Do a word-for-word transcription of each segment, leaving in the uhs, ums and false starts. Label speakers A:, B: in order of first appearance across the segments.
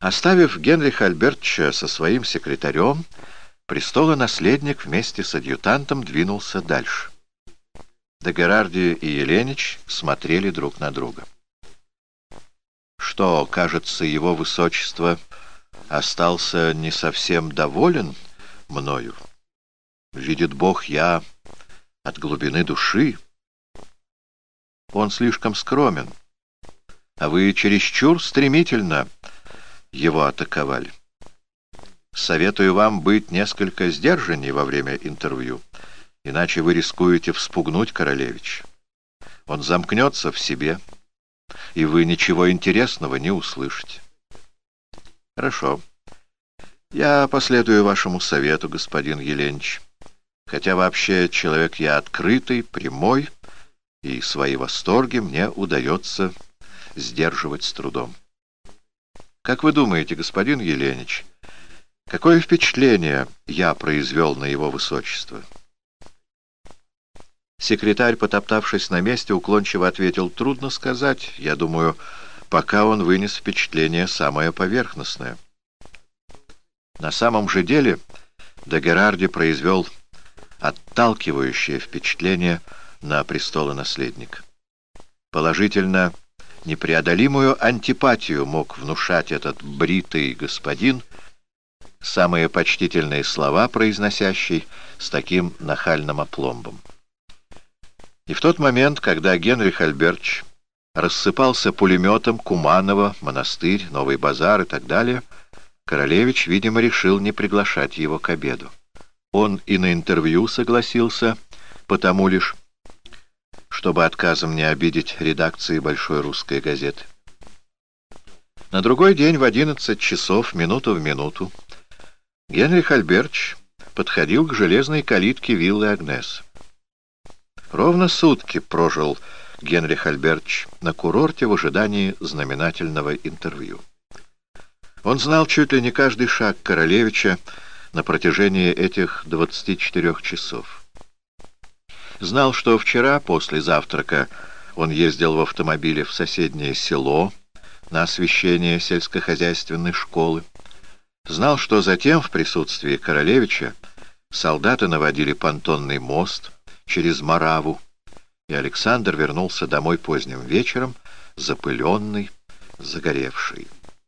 A: Оставив Генриха Альбертовича со своим секретарем, престолонаследник вместе с адъютантом двинулся дальше. де Герарди и Еленич смотрели друг на друга. Что, кажется, его высочество остался не совсем доволен мною? Видит Бог, я от глубины души. Он слишком скромен, а вы чересчур стремительно его атаковали. Советую вам быть несколько сдержанней во время интервью, иначе вы рискуете вспугнуть королевича. Он замкнется в себе, и вы ничего интересного не услышите. Хорошо. Я последую вашему совету, господин Еленич. Хотя вообще человек я открытый, прямой, и свои восторги мне удается сдерживать с трудом. Как вы думаете, господин Еленич, какое впечатление я произвел на его высочество? Секретарь, потоптавшись на месте, уклончиво ответил: трудно сказать. Я думаю, пока он вынес впечатление самое поверхностное. На самом же деле де Герарди произвел отталкивающее впечатление на престолонаследника. Положительно непреодолимую антипатию мог внушать этот бритый господин, самые почтительные слова произносящий с таким нахальным опломбом. И в тот момент, когда Генрих Альбертович рассыпался пулеметом Куманово, монастырь, Новый базар и так далее, королевич, видимо, решил не приглашать его к обеду. Он и на интервью согласился, потому лишь, чтобы отказом не обидеть редакции Большой русской газеты. На другой день в одиннадцать часов, минуту в минуту, Генрих Альбертович подходил к железной калитке виллы Агнес. Ровно сутки прожил Генрих Альбертович на курорте в ожидании знаменательного интервью. Он знал чуть ли не каждый шаг королевича на протяжении этих двадцати четырёх часов. Знал, что вчера после завтрака он ездил в автомобиле в соседнее село на освещение сельскохозяйственной школы. Знал, что затем в присутствии королевича солдаты наводили понтонный мост через Мораву, и Александр вернулся домой поздним вечером, запыленный, загоревший.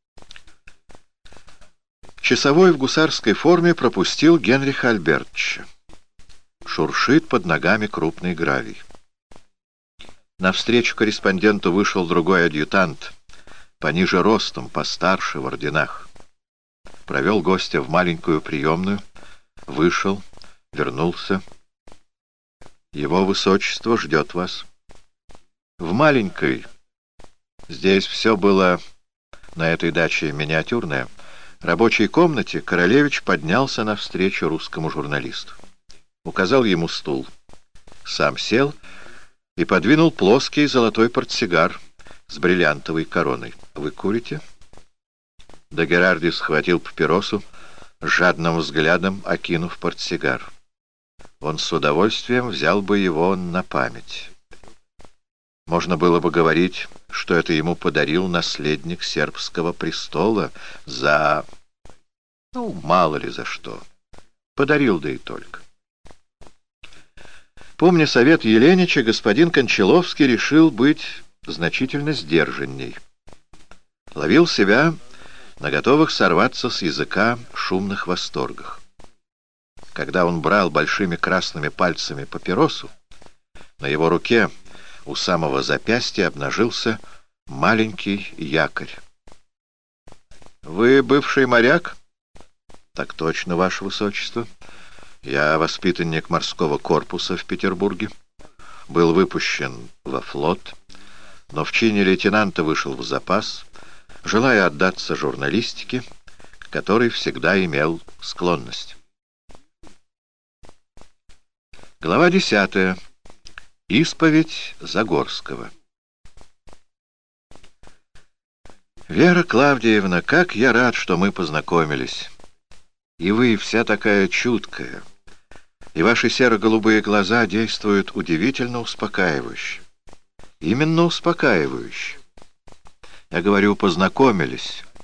A: Часовой в гусарской форме пропустил Генриха Альбертовича. Шуршит под ногами крупный гравий. Навстречу корреспонденту вышел другой адъютант, пониже ростом, постарше, в орденах. Провел гостя в маленькую приемную, вышел, вернулся. Его высочество ждет вас. В маленькой, здесь все было на этой даче миниатюрное, рабочей комнате королевич поднялся навстречу русскому журналисту. Указал ему стул. Сам сел и подвинул плоский золотой портсигар с бриллиантовой короной. «Вы курите?» Де Герарди схватил папиросу, жадным взглядом окинув портсигар. Он с удовольствием взял бы его на память. Можно было бы говорить, что это ему подарил наследник сербского престола за... ну, мало ли за что. Подарил, да и только. Помня совет Еленича, господин Кончаловский решил быть значительно сдержанней. Ловил себя на готовых сорваться с языка шумных восторгах. Когда он брал большими красными пальцами папиросу, на его руке у самого запястья обнажился маленький якорь. «Вы бывший моряк?» «Так точно, ваше высочество. Я воспитанник морского корпуса в Петербурге. Был выпущен во флот, но в чине лейтенанта вышел в запас, желая отдаться журналистике, к которой всегда имел склонность». Глава десятая. Исповедь Загорского. «Вера Клавдиевна, как я рад, что мы познакомились. И вы вся такая чуткая, и ваши серо-голубые глаза действуют удивительно успокаивающе. Именно успокаивающе. Я говорю, познакомились,